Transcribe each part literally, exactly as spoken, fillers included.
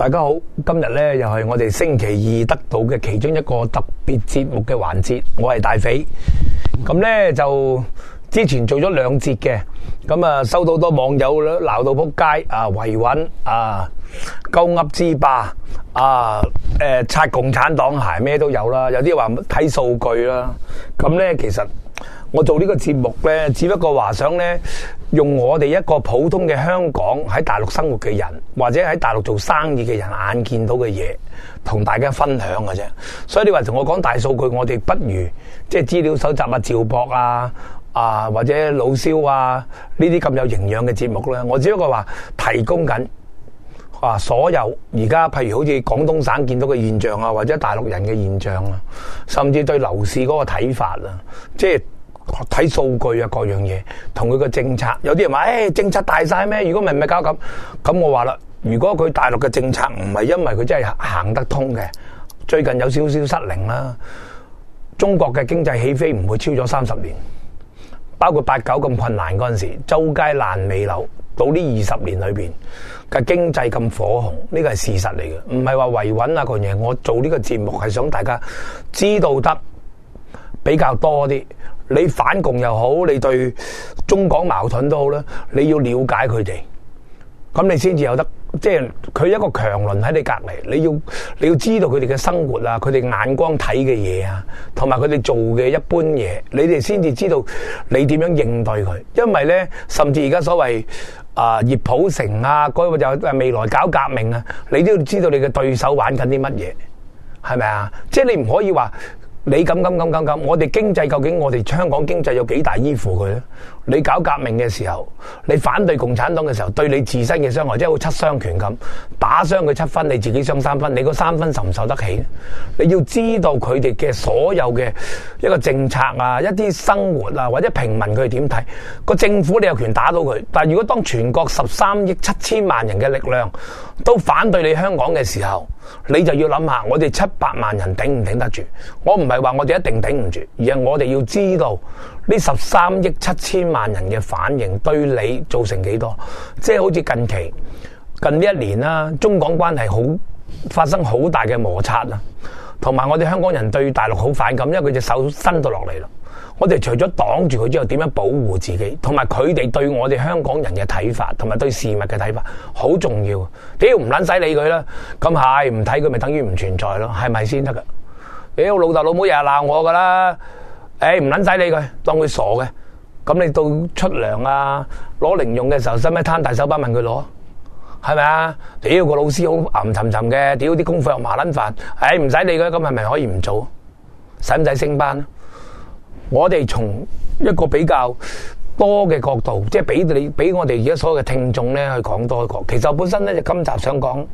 大家好，今日咧又係我哋星期二得到嘅其中一個特別節目嘅環節，我係大肥。咁咧就之前做咗兩節嘅，咁啊收到好多網友鬧到撲街啊，維穩啊，鳩噏之霸啊，誒擦共產黨鞋咩都有啦，有啲話睇數據啦。咁咧其實我做呢個節目咧，只不過話想咧用我哋一個普通嘅香港喺大陸生活嘅人，或者喺大陸做生意嘅人眼見到嘅嘢，同大家分享嘅啫。所以你話同我講大數據，我哋不如即係資料搜集啊、趙博啊、啊或者老蕭啊呢啲咁有營養嘅節目咧，我只不過話提供緊啊所有而家譬如好似廣東省見到嘅現象啊，或者大陸人嘅現象啊，甚至對樓市嗰個睇法啊，即係睇數據啊，各樣嘢同佢個政策，有啲人話誒、哎、政策大晒咩？如果唔係唔係搞咁，咁我話啦，如果佢大陸嘅政策唔係因為佢真係行得通嘅，最近有少少失靈啦，中國嘅經濟起飛唔會超咗三十年，包括八九咁困難嗰陣時，周街爛尾樓，到呢二十年裏邊嘅經濟咁火紅，呢個係事實嚟嘅，唔係話維穩啊嗰樣嘢。我做呢個節目係想大家知道得比較多啲。你反共又好，你對中港矛盾都好啦，你要了解佢哋，咁你先至有得，即係佢一個強鄰喺你隔籬，你要你要知道佢哋嘅生活啊，佢哋眼光睇嘅嘢啊，同埋佢哋做嘅一般嘢，你哋先至知道你點樣應對佢。因為咧，甚至而家所謂啊葉普成啊，嗰個就未來搞革命啊，你都要知道你嘅對手玩緊啲乜嘢，係咪啊？即係你唔可以話。你咁咁咁咁咁，我哋經濟究竟我哋香港經濟有幾大依附佢咧？你搞革命嘅時候，你反對共產黨嘅時候，對你自身嘅傷害，即係好七傷拳咁，打傷佢七分，你自己傷三分，你嗰三分受唔受得起咧？你要知道佢哋嘅所有嘅一個政策啊，一啲生活啊，或者平民佢哋點睇？個政府你有權打到佢，但係如果當全國十三億七千萬人嘅力量都反對你香港嘅時候，你就要諗下，我哋七百萬人頂唔頂得住？我唔係話我哋一定頂唔住，而係我哋要知道呢十三億七千萬人嘅反應對你造成幾多？即係好似近期近呢一年啦，中港關係好發生好大嘅摩擦啦，同埋我哋香港人對大陸好反感，因為佢隻手伸到落嚟啦。我哋除咗擋住佢之後，點樣保護自己？同埋佢哋對我哋香港人嘅睇法，同埋對事物嘅睇法，好重要。屌唔撚使理佢啦，咁係唔睇佢咪等於唔存在咯？係咪先得噶？屌老豆老母日日鬧我噶啦，誒唔撚使理佢，當佢傻嘅。咁你到出糧啊，攞零用嘅時候，使唔使攤大手板問佢攞？係咪啊？屌個老師好吟沉沉嘅，屌啲功課又麻撚煩，誒唔使理佢，咁係咪可以唔做？使唔使升班？我哋從一個比較多嘅角度，即係俾你俾我哋而家所有嘅聽眾咧去講多一個。其實我本身咧就今集想講，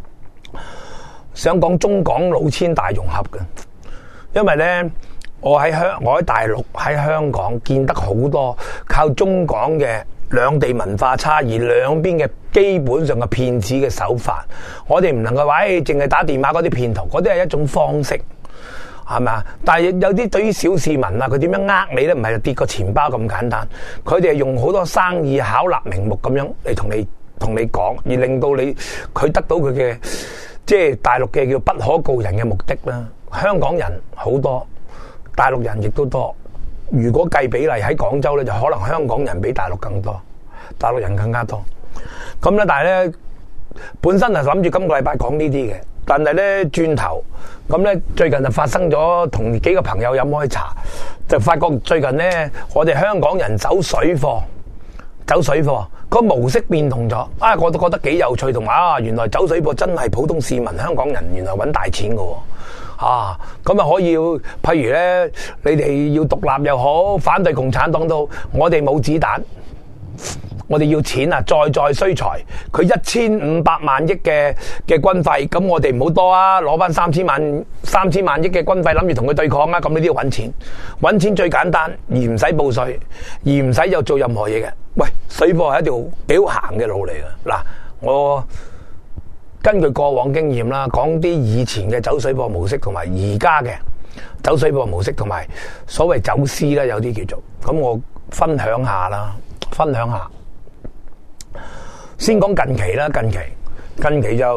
想講中港老千大融合嘅，因為咧我喺香我喺大陸喺香港見得好多靠中港嘅兩地文化差異，兩邊嘅基本上嘅騙子嘅手法，我哋唔能夠話誒淨係打電話嗰啲騙徒，嗰啲係一種方式。係咪啊？但係有啲對於小市民啊，佢點樣呃你咧？唔係跌個錢包咁簡單，佢哋係用好多生意巧立名目咁樣嚟同你同你講，而令到你佢得到佢嘅即係大陸嘅叫不可告人嘅目的啦。香港人好多，大陸人亦都多。如果計比例喺廣州咧，就可能香港人比大陸更多，大陸人更加多。咁咧，但係咧本身係諗住今個禮拜講呢啲嘅。但係咧轉頭咁咧，最近就發生咗，同幾個朋友飲開茶，就發覺最近咧，我哋香港人走水貨，走水貨個模式變動咗啊！我都覺得幾有趣，同埋啊，原來走水貨真係普通市民香港人原來揾大錢㗎喎啊！咁啊可以，譬如咧，你哋要獨立又好，反對共產黨都好，我哋冇子彈。我哋要錢啊，在在需財。佢一千五百萬億嘅嘅軍費，咁我哋唔好多啊，攞翻三千萬三千萬億嘅軍費，諗住同佢對抗啊。咁你都要揾錢，揾錢最簡單，而唔使報稅，而唔使又做任何嘢嘅。喂，水貨係一條幾好行嘅路嚟嘅。嗱，我根據過往經驗啦，講啲以前嘅走水貨模式，同埋而家嘅走水貨模式，同埋所謂走私啦，有啲叫做咁，我分享下啦，分享下。先講近期啦，近期近期就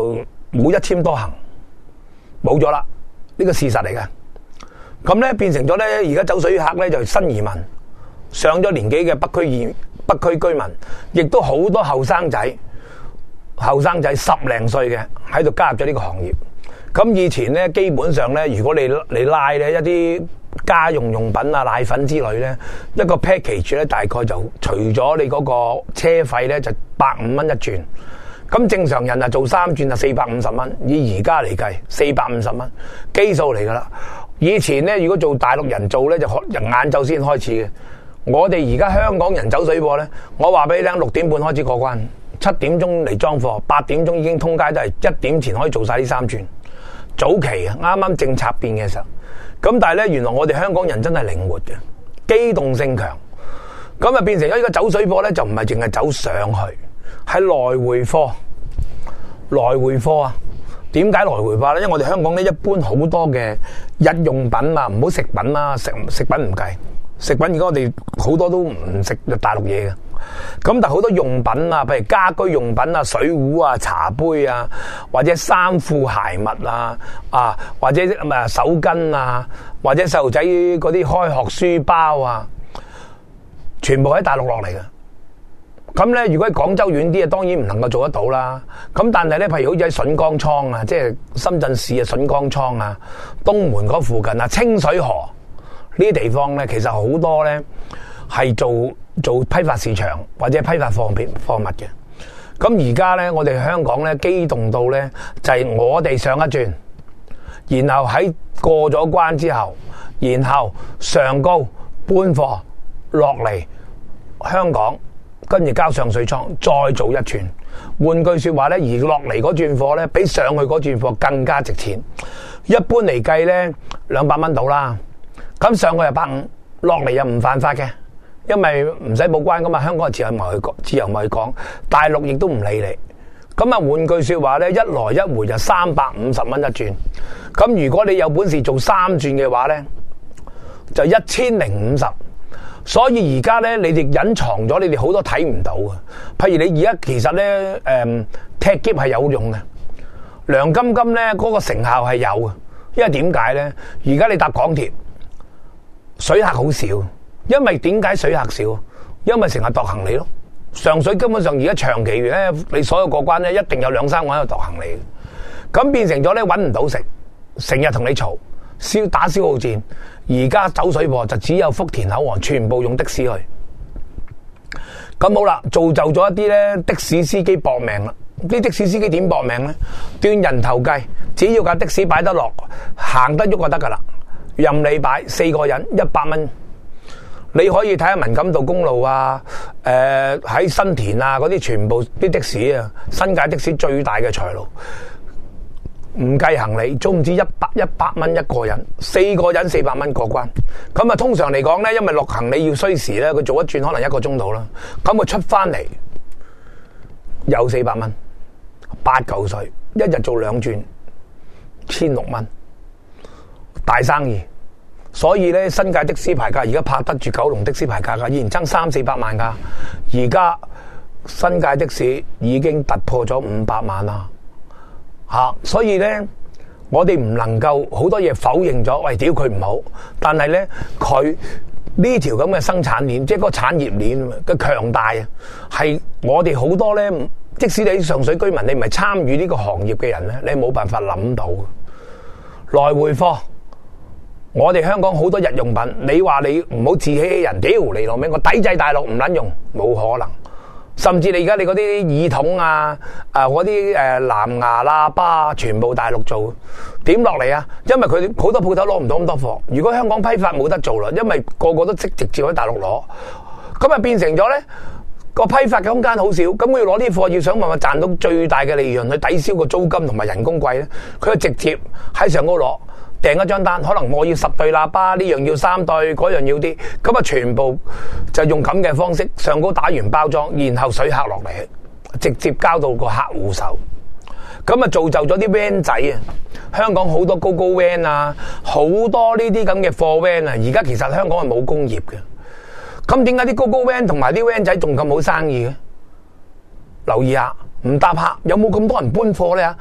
冇一簽多行，冇咗啦，呢個事實嚟嘅。咁咧變成咗咧，而家走水客咧就新移民，上咗年紀嘅北區移北區居民，亦都好多後生仔，後生仔十零歲嘅喺度加入咗呢個行業。咁以前咧，基本上咧，如果你你拉咧一啲家用用品啊、奶粉之類咧，一個 package 咧大概就除咗你嗰個車費咧，就百五蚊一轉。咁正常人啊做三轉就四百五十蚊，以而家嚟計四百五十蚊基數嚟噶啦。以前咧，如果做大陸人做咧，就晏晝先開始嘅。我哋而家香港人走水貨咧，我話俾你聽，六點半開始過關，七點鐘嚟裝貨，八點鐘已經通街都係一點前可以做晒呢三轉。早期啊，啱啱政策變嘅時候，咁但係咧，原來我哋香港人真係靈活嘅，機動性強，咁啊變成咗呢個走水貨咧，就唔係淨係走上去，係來回貨，來回貨啊！點解來回貨咧？因為我哋香港咧一般好多嘅日用品啊，唔好食品啦，食食品唔計，食品而家我哋好多都唔食大陸嘢嘅。咁但係好多用品啊，譬如家居用品啊、水壺啊、茶杯啊，或者衫褲鞋襪啊，啊或者啊手巾啊，或者細路仔嗰啲開學書包啊，全部喺大陸落嚟嘅。咁咧，如果喺廣州遠啲啊，當然唔能夠做得到啦。咁但係咧，譬如好似喺筍崗倉啊，即係深圳市嘅筍崗倉啊、東門嗰附近啊、清水河呢啲地方咧，其實好多咧係做做批發市場或者批發貨品貨物嘅。咁而家咧，我哋香港咧機動到咧，就係我哋上一轉，然後喺過咗關之後，然後上高搬貨落嚟香港。跟住交上水倉，再做一轉。換句說話咧，而落嚟嗰轉貨咧，比上去嗰轉貨更加值錢。一般嚟計咧，兩百蚊到啦。咁上去又百五，落嚟又唔犯法嘅，因為唔使報關噶嘛。香港係自由貿易港，自由貿易港，大陸亦都唔理你。咁啊，換句說話咧，一來一回就三百五十蚊一轉。咁如果你有本事做三轉嘅話咧，就一千零五十。所以而家咧，你哋隱藏咗，你哋好多睇唔到嘅。譬如你而家其實咧，誒、嗯、踢篋係有用嘅，涼金金咧嗰個成效係有嘅。因為點解咧？而家你搭港鐵，水客好少。因為點解水客少？因為成日度行李咯。上水根本上而家長期咧，你所有過關咧，一定有兩三個喺度度行李。咁變成咗咧，搵唔到食，成日同你嘈，消打消耗戰。而家走水貨就只有福田口岸，全部用的士去。咁好啦，造就咗一啲咧的士司機搏命啦。啲的士司機點搏命咧？端人頭計，只要架的士擺得落，行得喐就得噶啦。任你擺，四個人一百蚊。你可以睇下文錦渡公路啊，誒、呃、喺新田啊嗰啲，全部啲的士啊，新界的士最大嘅財路。唔計行李，總唔知一百一百蚊一個人，四個人四百蚊過關。咁啊，通常嚟講咧，因為落行李要需時咧，佢做一轉可能一個鐘度啦。咁佢出翻嚟有四百蚊，八嚿水，一日做兩轉，千六蚊，大生意。所以咧，新界的士牌價而家拍得住九龍的士牌價噶，以前爭三四百萬噶，而家新界的士已經突破咗五百萬啦。吓、啊，所以咧，我哋唔能夠好多嘢否認咗，喂，屌佢唔好，但係咧，佢呢條咁嘅生產鏈，即係個產業鏈嘅強大啊，係我哋好多咧，即使你上水居民，你唔係參與呢個行業嘅人咧，你冇辦法諗到。來回貨，我哋香港好多日用品，你話你唔好自欺欺人，屌你老味，我抵制大陸唔撚用，冇可能。甚至你而家你嗰啲耳筒啊，啊嗰啲誒藍牙喇叭，全部大陸做，點落嚟啊？因為佢好多鋪頭攞唔到咁多貨。如果香港批發冇得做啦，因為個個都即直接喺大陸攞，咁啊變成咗咧個批發嘅空間好少。咁我要攞啲貨，要想辦法賺到最大嘅利潤去抵消個租金同埋人工貴咧，佢就直接喺上高攞。訂一張單，可能我要十對喇叭，呢樣要三對，嗰樣要啲，咁啊全部就用咁嘅方式上高打完包裝，然後水客落嚟，直接交到個客戶手，咁啊造就咗啲 van 仔啊！香港好多高高 van 啊，好多呢啲咁嘅貨 van 啊，而家其實香港係冇工業嘅，咁點解啲高高 van 同埋啲 van 仔仲咁好生意嘅？留意下，唔搭客有冇咁多人搬貨咧？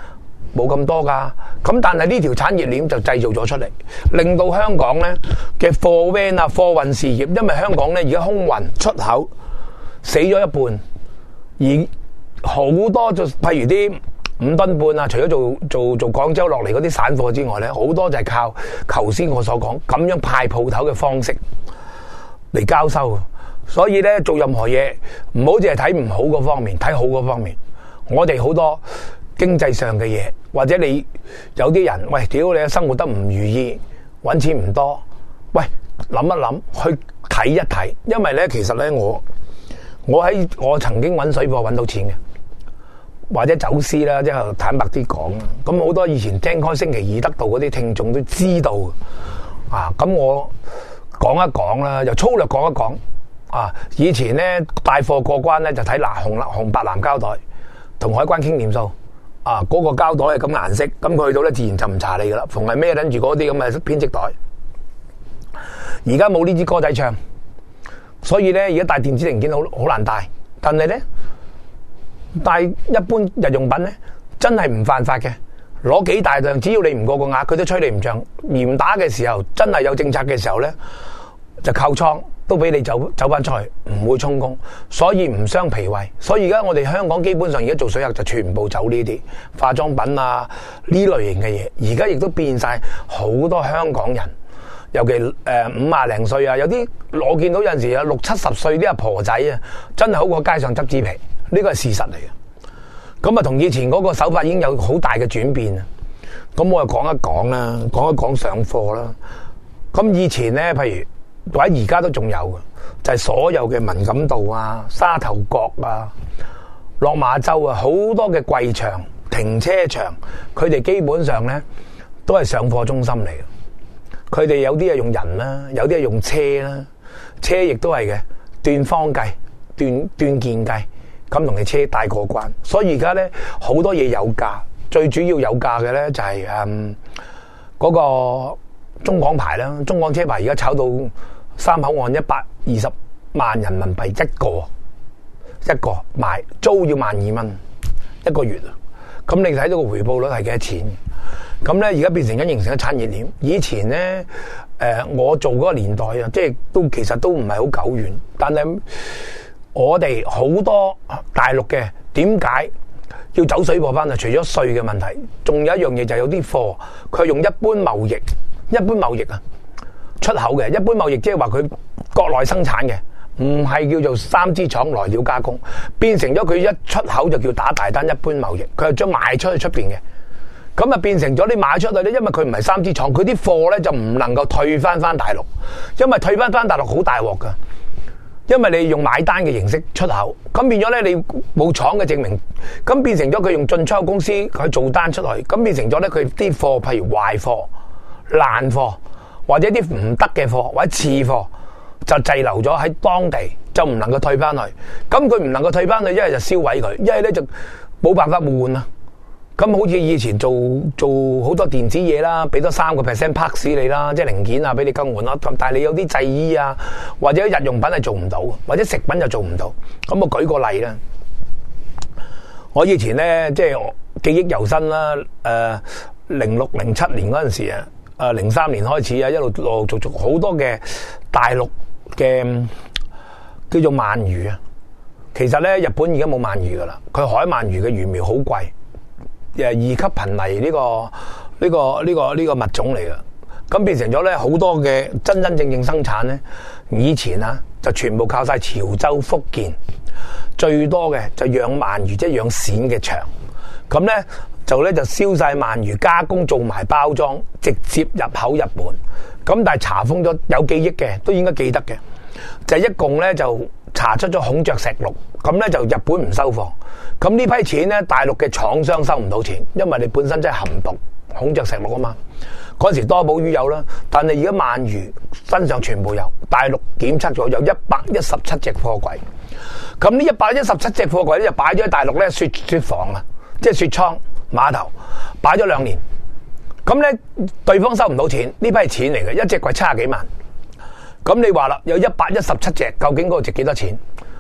冇咁多噶。咁但係呢條產業鏈就製造咗出嚟，令到香港咧嘅貨 van 啊、貨運事業，因為香港咧而家空運出口死咗一半，而好多就譬如啲五噸半啊，除咗做做做廣州落嚟嗰啲散貨之外咧，好多就係靠頭先我所講咁樣派鋪頭嘅方式嚟交收。所以咧做任何嘢唔好淨係睇唔好嗰方面，睇好嗰方面。我哋好多經濟上嘅嘢，或者你有啲人喂，屌你生活得唔如意，搵錢唔多，喂諗一諗，去睇一睇。因為咧其實咧我我喺我曾經搵水貨搵到錢嘅，或者走私啦，即係坦白啲講啦。咁好多以前聽開星期二得道嗰啲聽眾都知道啊。咁我講一講啦，又粗略講一講。啊！以前咧帶貨過關咧就睇藍紅紅白藍膠袋，同海關傾掂數。啊，嗰、那個膠袋係咁顏色，咁佢去到咧自然就唔查你噶啦。逢係孭緊住嗰啲咁嘅編織袋。而家冇呢支歌仔唱，所以咧而家帶電子零件好好難帶。但係咧帶一般日用品咧真係唔犯法嘅，攞幾大量，只要你唔過個額，佢都吹你唔漲。嚴打嘅時候，真係有政策嘅時候咧，就扣倉。都俾你走走翻出去，唔會充公，所以唔傷脾胃。所以而家我哋香港基本上而家做水客就全部走呢啲化妝品啊呢類型嘅嘢。而家亦都變晒好多香港人，尤其誒、呃、五廿零歲啊，有啲我見到有陣時有六七十歲啲阿婆仔啊，真係好過街上執紙皮，呢個係事實嚟嘅。咁啊，同以前嗰個手法已經有好大嘅轉變啊。咁我就講一講啦，講一講上貨啦。咁以前咧，譬如或者而家都仲有嘅，就係、是、所有嘅文錦渡啊、沙頭角啊、落馬洲啊，好多嘅櫃場、停車場，佢哋基本上咧都係上貨中心嚟嘅。佢哋有啲係用人啦，有啲係用車啦，車亦都係嘅，斷方計、斷斷件計，咁同你車帶過關。所以而家咧好多嘢有價，最主要有價嘅咧就係誒嗰個中港牌啦，中港車牌而家炒到三口岸一百二十萬人民幣一個，一個買租要萬二蚊一個月啊！咁你睇到個回報率係幾多錢？咁咧而家變成咗形成咗產業鏈。以前咧誒、呃、我做嗰個年代啊，即係都其實都唔係好久遠，但係我哋好多大陸嘅點解要走水貨翻啊？除咗稅嘅問題，仲有一樣嘢就係有啲貨佢係用一般貿易。一般貿易啊，出口嘅一般貿易即係話佢國內生產嘅，唔係叫做三支廠來料加工，變成咗佢一出口就叫打大單一般貿易，佢係將賣出去出邊嘅，咁啊變成咗你賣出去咧，因為佢唔係三支廠，佢啲貨咧就唔能夠退翻翻大陸，因為退翻翻大陸好大鑊噶，因為你用買單嘅形式出口，咁變咗咧你冇廠嘅證明，咁變成咗佢用進出口公司去做單出去，咁變成咗咧佢啲貨譬如壞貨。爛貨或者啲唔得嘅貨或者次貨就滯留咗喺當地，就唔能夠退翻去。咁佢唔能夠退翻去，一係就燒毀佢，一係咧就冇辦法換啊。咁好似以前做做好多電子嘢啦，俾多三個 percent parts 你啦，即係零件啊，俾你更換啦。但係你有啲製衣啊，或者日用品係做唔到，或者食品就做唔到。咁我舉個例啦，我以前咧即係記憶猶新啦，誒零六零七年嗰陣時啊。誒，零三年開始啊，一路陸陸續續好多嘅大陸嘅叫做鰻魚啊。其實咧，日本而家冇鰻魚噶啦，佢海鰻魚嘅魚苗好貴，誒二級瀕危呢個呢個呢個呢個物種嚟噶。咁變成咗咧好多嘅真真正正生產咧，以前啊就全部靠晒潮州、福建，最多嘅就養鰻魚，即係養鱔嘅場。咁咧。就咧就燒晒鰻魚，加工做埋包裝，直接入口日本。咁但係查封咗有記憶嘅，都應該記得嘅。就一共咧就查出咗孔雀石綠，咁咧就日本唔收貨。咁呢批錢咧，大陸嘅廠商收唔到錢，因為你本身真係含毒孔雀石綠啊嘛。嗰陣時多寶魚有啦，但係而家鰻魚身上全部有。大陸檢測咗有一百一十七隻貨櫃。咁呢一百一十七隻貨櫃咧就擺咗喺大陸咧雪雪房啊，即係雪倉。碼頭擺咗兩年，咁咧對方收唔到錢，呢批係錢嚟嘅，一隻櫃七十幾萬。咁你話啦，有一百一十七隻，究竟嗰個值幾多錢？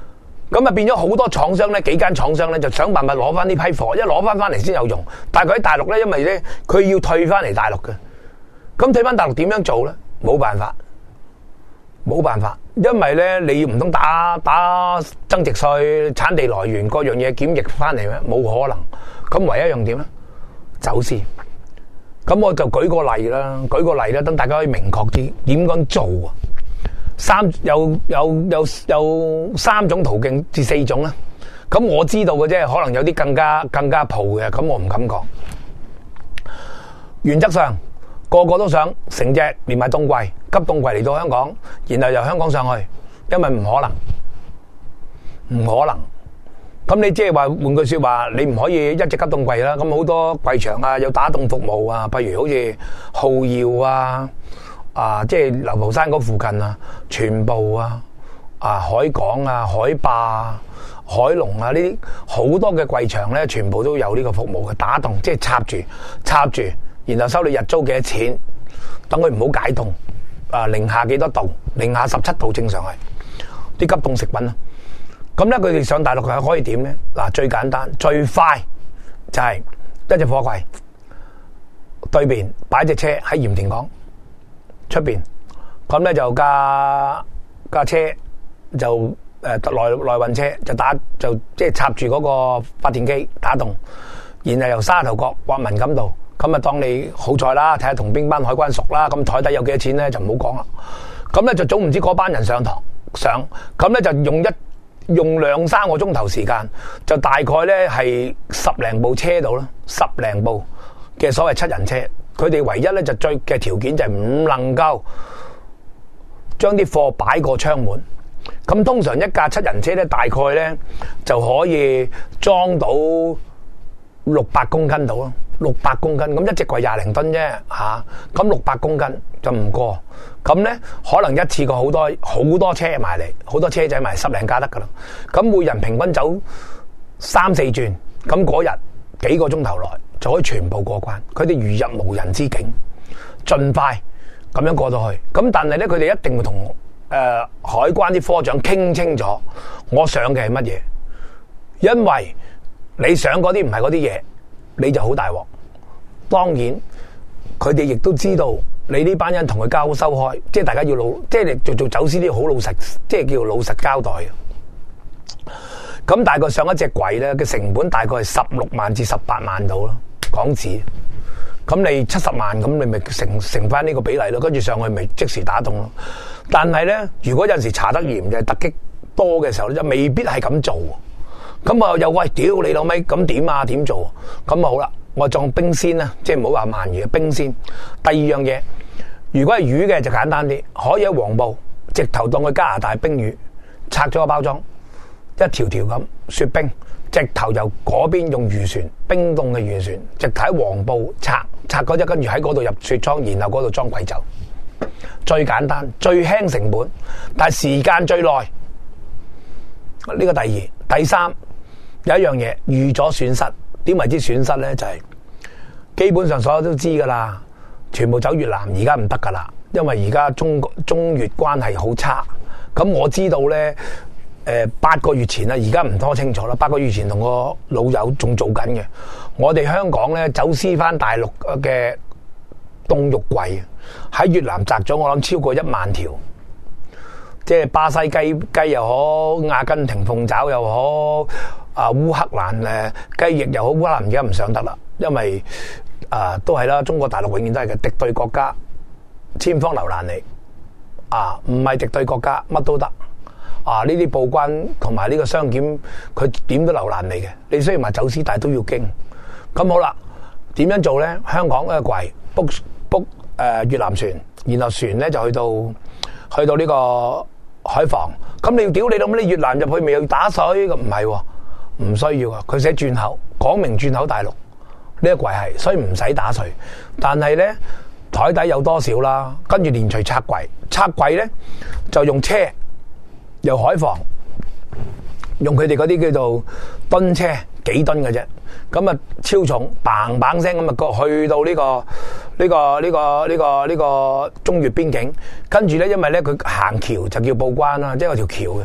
咁啊變咗好多廠商咧，幾間廠商咧就想辦法攞翻呢批貨，一攞翻翻嚟先有用。但係佢喺大陸咧，因為咧佢要退翻嚟大陸嘅，咁退翻大陸點樣做咧？冇辦法，冇辦法，因為咧你唔通打打增值稅、產地來源各樣嘢檢疫翻嚟咩？冇可能。咁唯一一樣點咧？走私。咁我就舉個例啦，舉個例啦，等大家可以明確啲點樣做啊！三有有有有三種途徑至四種啦。咁我知道嘅啫，可能有啲更加更加蒲嘅，咁我唔敢講。原則上個個都想成隻連埋凍櫃急凍櫃嚟到香港，然後由香港上去，因為唔可能，唔可能。咁你即係話換句說話，你唔可以一隻急凍櫃啦。咁好多櫃場啊，有打凍服務啊，譬如好似浩耀啊。啊，即係流浮山嗰附近啊，全部啊，啊海港啊、海霸啊、海龍啊呢啲好多嘅櫃場咧，全部都有呢個服務嘅打凍，即係插住插住，然後收你日租幾多錢，等佢唔好解凍。啊，零下幾多度？零下十七度正常係啲急凍食品啊。咁咧，佢哋上大陸係可以點咧？嗱，最簡單、最快就係一隻貨櫃對面擺隻車喺鹽田港出邊，咁咧就架架車就誒內內運車就打就即係插住嗰個發電機打洞，然後由沙頭角或文錦渡，咁啊當你好彩啦，睇下同邊班海關熟啦，咁台底有幾多錢咧就唔好講啦。咁咧就總唔知嗰班人上堂上，咁咧就用一用兩三個鐘頭時間，就大概咧係十零部車度啦，十零部嘅所謂七人車。佢哋唯一咧就最嘅條件就係唔能夠將啲貨擺過窗門。咁通常一架七人車咧，大概咧就可以裝到六百公斤到咯，六百公斤。咁一隻櫃廿零噸啫，吓咁六百公斤就唔過。咁咧可能一次過好多好多車埋嚟，好多車仔埋十零架得噶啦。咁每人平均走三四轉，咁嗰日幾個鐘頭內就可以全部過關，佢哋如入無人之境，盡快咁樣過到去。咁但係咧，佢哋一定會同誒、呃、海關啲科長傾清楚，我上嘅係乜嘢？因為你上嗰啲唔係嗰啲嘢，你就好大鑊。當然，佢哋亦都知道你呢班人同佢交收開，即係大家要老，即係你做做走私啲好老實，即係叫老實交代。咁大概上一隻櫃咧嘅成本大概係十六萬至十八萬度咯。港紙，咁你七十萬，咁你咪乘乘翻呢個比例咯，跟住上去咪即時打凍咯。但係咧，如果有陣時查得嚴就係突擊多嘅時候咧，就未必係咁做。咁啊又喂，屌你老味，咁點啊？點做？咁啊好啦，我裝冰鮮啦，即係唔好話鰻魚，冰鮮。第二樣嘢，如果係魚嘅就簡單啲，可以喺黃埔直頭當佢加拿大冰魚，拆咗個包裝，一條條咁雪冰。直頭由嗰邊用漁船，冰凍嘅漁船，直頭喺黃埔拆拆嗰隻，跟住喺嗰度入雪倉，然後嗰度裝貴酒，最簡單、最輕成本，但係時間最耐。呢個第二、第三有一樣嘢預咗損失，點為之損失咧？就係、是、基本上所有都知噶啦，全部走越南，而家唔得噶啦，因為而家中中越關係好差。咁我知道咧。誒，八個月前啦，而家唔多清楚啦。八個月前同個老友仲做緊嘅，我哋香港咧走私翻大陸嘅凍肉櫃喺越南摘咗，我諗超過一萬條，即係巴西雞雞又好，阿根廷鳳爪又好，啊烏克蘭誒雞翼又好，烏克蘭而家唔上得啦，因為啊都係啦，中國大陸永遠都係嘅敵對國家，千方留難你啊，唔係敵對國家乜都得。啊！呢啲報關同埋呢個商檢，佢點都留難你嘅。你雖然話走私，但係都要經。咁好啦，點樣做咧？香港嘅櫃 book book 誒越南船，然後船咧就去到去到呢個海防。咁你要屌你老母，你越南入去未要打水？咁唔係，唔需要啊。佢寫轉口，講明轉口大陸呢個櫃係，所以唔使打水。但係咧台底有多少啦？跟住連隨拆櫃，拆櫃咧就用車。由海防用佢哋嗰啲叫做噸車，幾噸嘅啫，咁啊超重，嘭嘭聲咁啊去到呢個呢個呢個呢個呢個中越邊境，跟住咧因為咧佢行橋就叫報關啦，即係有條橋嘅，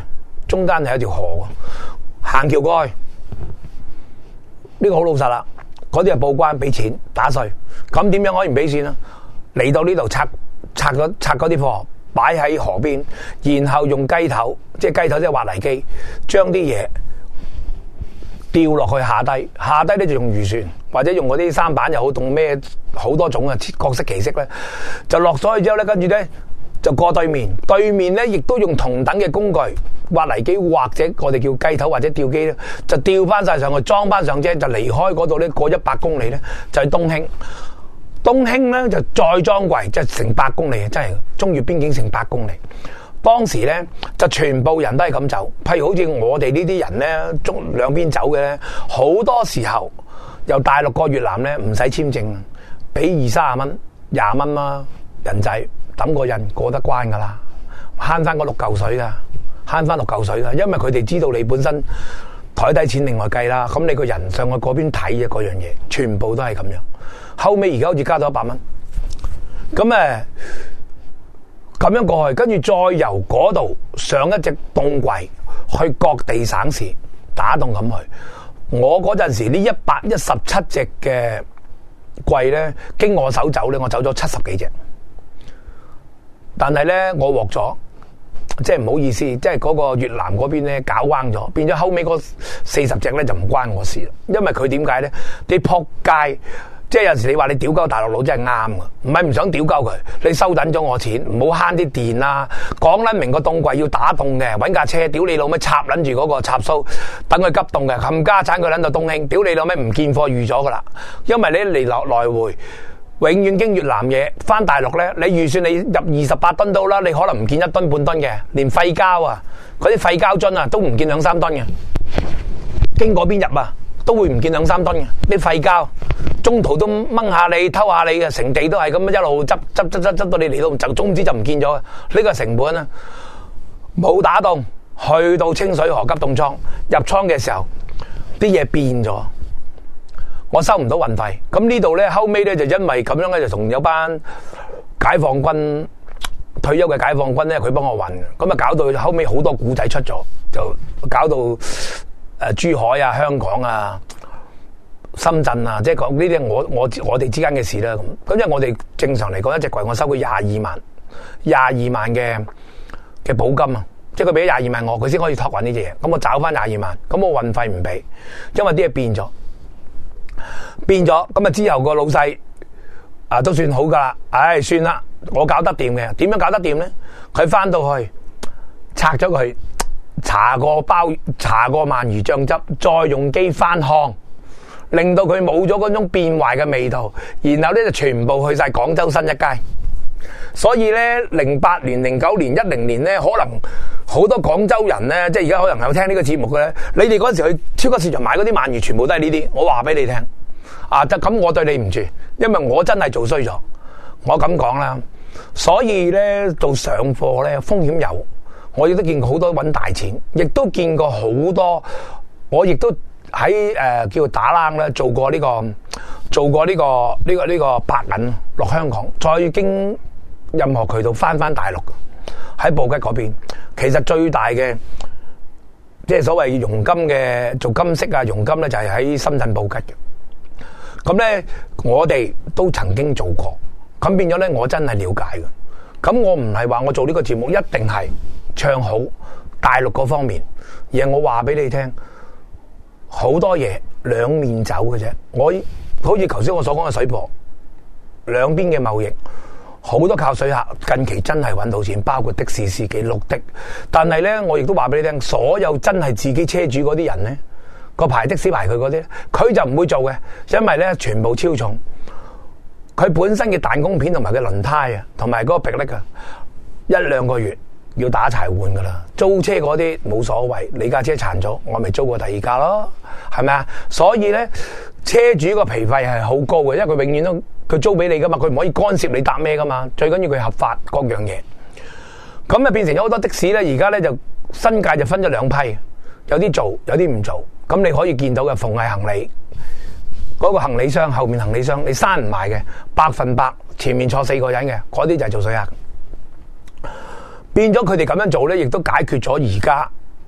中間係一條河，行橋過去。呢個好老實啦，嗰啲係報關俾錢打稅，咁點樣可以唔俾錢啊？嚟到呢度拆拆嗰拆嗰啲貨，擺喺河邊，然後用雞頭，即係雞頭即係挖泥機，將啲嘢掉落去下低，下低咧就用漁船或者用嗰啲舢板又好，用咩好多種啊，各式其式咧，就落咗去之後咧，跟住咧就過對面，對面咧亦都用同等嘅工具。挖泥機或者我哋叫雞頭或者吊機咧，就吊翻晒上去，裝翻上車，就離開嗰度咧，過一百公里咧就係東興。東興咧就再裝櫃，即係成百公里，真係中越邊境成百公里。當時咧就全部人都係咁走，譬如好似我哋呢啲人咧，中兩邊走嘅咧，好多時候由大陸過越南咧唔使簽證，俾二三十蚊、廿蚊啦，人仔抌個印過得關噶啦，慳翻嗰六嚿水噶。慳翻六嚿水啦，因為佢哋知道你本身台底錢另外計啦，咁你個人上去嗰邊睇嘅嗰樣嘢，全部都係咁樣。後尾而家好似加咗一百蚊，咁誒咁樣過去，跟住再由嗰度上一隻凍櫃去各地省市打凍咁去。我嗰陣時呢一百一十七隻嘅櫃咧，經我手走咧，我走咗七十幾隻，但係咧我獲咗。即係唔好意思，即係嗰個越南嗰邊咧搞彎咗，變咗後尾嗰四十隻咧就唔關我事啦。因為佢點解咧？你撲街，即係有陣時你話你屌鳩大陸佬真係啱噶，唔係唔想屌鳩佢，你收等咗我錢，唔好慳啲電啦。講撚明個凍櫃要打凍嘅，搵架車屌你老味插撚住嗰個插蘇，等佢急凍嘅，冚家鏟佢撚到東興，屌你老味唔見貨預咗噶啦，因為你嚟來來回。永遠經越南嘢翻大陸咧，你預算你入二十八噸到啦，你可能唔見一噸半噸嘅，連廢膠啊，嗰啲廢膠樽啊都唔見兩三噸嘅，經嗰邊入啊都會唔見兩三噸嘅，啲廢膠中途都掹下你偷下你嘅，成地都係咁一路執執執執執到你嚟到就總之就唔見咗嘅，呢個成本啊冇打凍，去到清水河急凍倉入倉嘅時候，啲嘢變咗。我收唔到運費，咁呢度咧後尾咧就因為咁樣咧就同有班解放軍退休嘅解放軍咧佢幫我運，咁啊搞到後尾好多古仔出咗，就搞到誒、呃、珠海啊、香港啊、深圳啊，即係講呢啲我我我哋之間嘅事啦。咁咁因為我哋正常嚟講一隻櫃我收佢廿二萬，廿二萬嘅嘅保金啊，即係佢俾廿二萬我，佢先可以託運呢隻嘢。咁我找翻廿二萬，咁我運費唔俾，因為啲嘢變咗。變咗咁啊！之後個老細啊都算好噶啦，唉，算啦，我搞得掂嘅。點樣搞得掂咧？佢翻到去拆咗佢，搽個鮑搽個鰻魚醬汁，再用機翻烘，令到佢冇咗嗰種變壞嘅味道。然後咧就全部去晒廣州新一街。所以咧，零八年、零九年、一零年咧，可能好多廣州人咧，即係而家可能有聽呢個節目嘅咧，你哋嗰陣時去超級市場買嗰啲鰻魚，全部都係呢啲。我話俾你聽，啊，得咁我對你唔住，因為我真係做衰咗，我咁講啦。所以咧，做上貨咧風險有，我亦都見過好多搵大錢，亦都見過好多，我亦都喺誒、呃、叫打冷咧做過呢、這個，做過呢、這個呢、這個呢、這個白銀落香港，再經任何渠道翻翻大陸，喺布吉嗰邊，其實最大嘅即係所謂熔金嘅做金色啊，熔金咧就係喺深圳布吉嘅。咁咧我哋都曾經做過，咁變咗咧我真係了解嘅。咁我唔係話我做呢個節目一定係唱好大陸嗰方面，而係我話俾你聽，好多嘢兩面走嘅啫。我好似頭先我所講嘅水貨，兩邊嘅貿易。好多靠水客，近期真係揾到錢，包括的士司機、綠的。但係咧，我亦都話俾你聽，所有真係自己車主嗰啲人咧，個牌的士牌佢嗰啲，佢就唔會做嘅，因為咧全部超重。佢本身嘅彈弓片同埋嘅輪胎啊，同埋嗰個迫力啊，一兩個月要打柴換噶啦。租車嗰啲冇所謂，你架車殘咗，我咪租過第二架咯，係咪啊？所以咧，車主個皮費係好高嘅，因為佢永遠都。佢租俾你噶嘛，佢唔可以干涉你搭咩噶嘛，最緊要佢合法各樣嘢。咁啊變成咗好多的士咧，而家咧就新界就分咗兩批，有啲做，有啲唔做。咁你可以見到嘅逢係行李，嗰、嗰個行李箱後面行李箱你閂唔埋嘅，百分百前面坐四個人嘅，嗰啲就係做水客。變咗佢哋咁樣做咧，亦都解決咗而家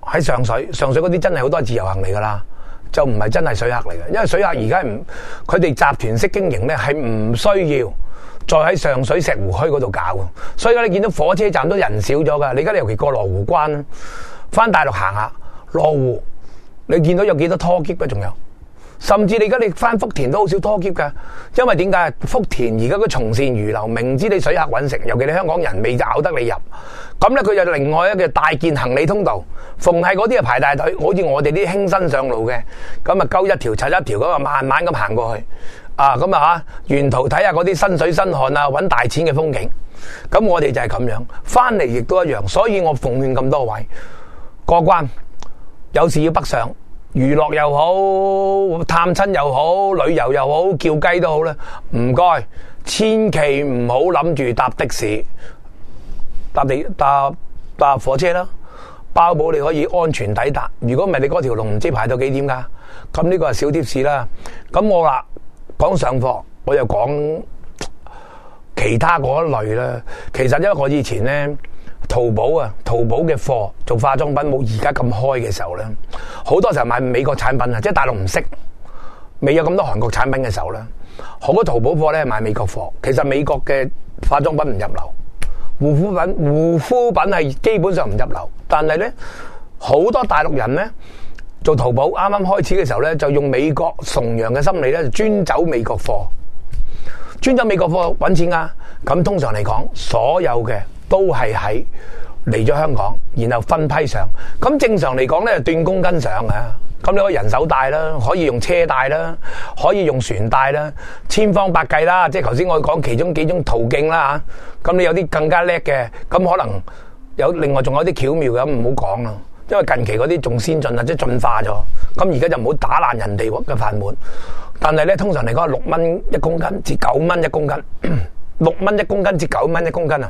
喺上水，上水嗰啲真係好多自由行嚟噶啦，就唔係真係水客嚟嘅，因為水客而家唔，佢哋集團式經營咧，係唔需要再喺上水石湖墟嗰度搞，所以而家你見到火車站都人少咗噶，你而家尤其過羅湖關，翻大陸行下羅湖，你見到有幾多拖喼啊？仲有，甚至你而家你翻福田都好少拖喼噶，因為點解？福田而家佢從善如流，明知你水客揾食，尤其你香港人未咬得你入，咁咧佢就另外一個大件行李通道，逢係嗰啲啊排大隊，好似我哋啲輕身上路嘅，咁啊勾一條拆一條咁啊，慢慢咁行過去，啊咁啊吓，沿途睇下嗰啲新水新汗啊，揾大錢嘅風景，咁我哋就係咁樣，翻嚟亦都一樣，所以我奉勸咁多位過關，有時要北上。娛樂又好，探親又好，旅遊又好，叫雞都好啦。唔該，千祈唔好諗住搭的士、搭地、搭搭火車啦。包保你可以安全抵達。如果唔係，你嗰條龍唔知排到幾點噶。咁呢個係小貼士啦。咁我話講上課，我又講其他嗰一類啦。其實因為我以前咧。淘寶啊，淘寶嘅貨做化妝品冇而家咁開嘅時候咧，好多時候買美國產品啊，即係大陸唔識，未有咁多韓國產品嘅時候咧，好多淘寶貨咧買美國貨。其實美國嘅化妝品唔入流，護膚品護膚品係基本上唔入流，但係咧好多大陸人咧做淘寶啱啱開始嘅時候咧，就用美國崇洋嘅心理咧，專走美國貨，專走美國貨揾錢啊！咁通常嚟講，所有嘅都係喺嚟咗香港，然後分批上。咁正常嚟講咧，斷供跟上啊。咁你可以人手帶啦，可以用車帶啦，可以用船帶啦，千方百計啦。即係頭先我講其中幾種途徑啦嚇。咁你有啲更加叻嘅，咁可能有另外仲有啲巧妙嘅，咁唔好講啦。因為近期嗰啲仲先進啊，即係進化咗。咁而家就唔好打爛人哋嘅飯碗。但係咧，通常嚟講係六蚊一公斤至九蚊一公斤，六蚊一公斤至九蚊一公斤啊！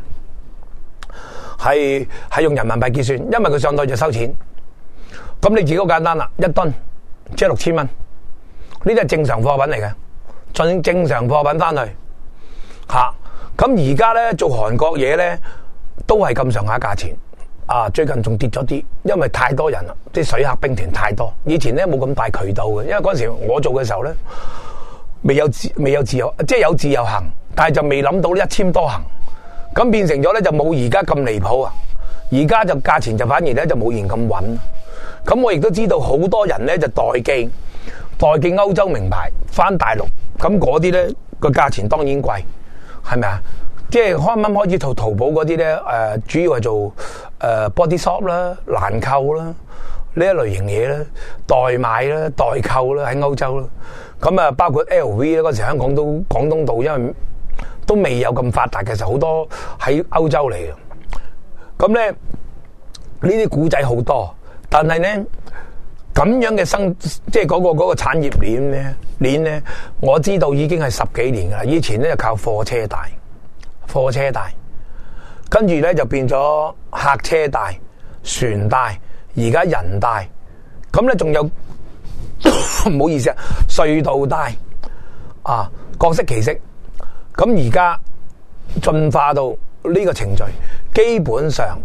係係用人民幣結算，因為佢上到就收錢。咁你自己好簡單啦，一噸即係六千蚊，呢啲係正常貨品嚟嘅，進正常貨品翻去吓。咁而家咧做韓國嘢咧都係咁上下價錢啊！最近仲跌咗啲，因為太多人啦，啲水客兵團太多。以前咧冇咁大渠道嘅，因為嗰陣時我做嘅時候咧未有自未有自由，即係有自由行，但係就未諗到呢一簽多行。咁變成咗咧就冇而家咁離譜啊！而家就價錢就反而咧就冇以前咁穩。咁我亦都知道好多人咧就代寄，代寄歐洲名牌翻大陸，咁嗰啲咧個價錢當然貴，係咪啊？即係啱啱開始淘淘寶嗰啲咧，誒主要係做誒 body shop 啦、蘭蔻啦呢一類型嘢啦，代買啦、代購啦喺歐洲啦。咁啊包括 L V 咧，嗰時香港都廣東道因為都未有咁發達嘅時候，好多喺歐洲嚟嘅。咁咧呢啲古仔好多，但係咧咁樣嘅生，即係嗰個嗰個產業鏈咧鏈咧，我知道已經係十幾年噶啦。以前咧就靠貨車帶，貨車帶，跟住咧就變咗客車帶、船帶，而家人帶。咁咧仲有唔好意思啊，隧道帶啊，各式其式。咁而家進化到呢個程序，基本上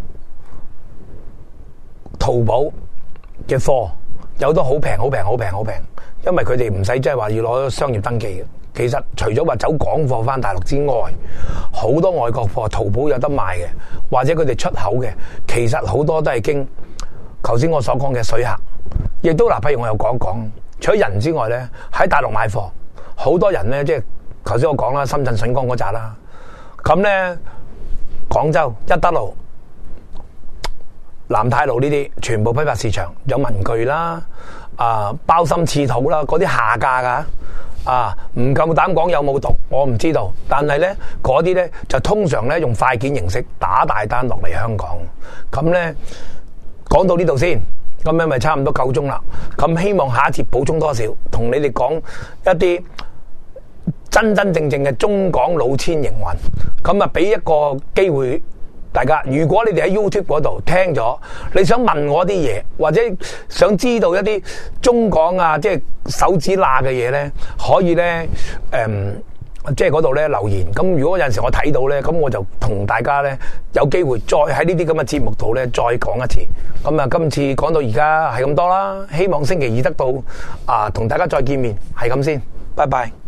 淘寶嘅貨有得好平、好平、好平、好平，因為佢哋唔使即係話要攞商業登記嘅。其實除咗話走港貨翻大陸之外，好多外國貨淘寶有得賣嘅，或者佢哋出口嘅，其實好多都係經頭先我所講嘅水客。亦都嗱，譬如我又講講，除咗人之外咧，喺大陸買貨，好多人咧即係。頭先我講啦，深圳筍江嗰扎啦，咁咧廣州一德路、南太路呢啲全部批發市場有文具啦，啊鮑參翅肚啦，嗰啲下架噶，啊唔夠膽講有冇毒，我唔知道，但係咧嗰啲咧就通常咧用快件形式打大單落嚟香港，咁咧講到呢度先，咁樣咪差唔多夠鐘啦，咁希望下一節補充多少，同你哋講一啲。真真正正嘅中港老千營運，咁啊俾一個機會大家。如果你哋喺 YouTube 嗰度聽咗，你想問我啲嘢，或者想知道一啲中港啊，即係手指罅嘅嘢咧，可以咧誒即係嗰度咧留言。咁如果有陣時我睇到咧，咁我就同大家咧有機會再喺呢啲咁嘅節目度咧再講一次。咁啊，今次講到而家係咁多啦，希望星期二得到啊同大家再見面，係咁先，拜拜。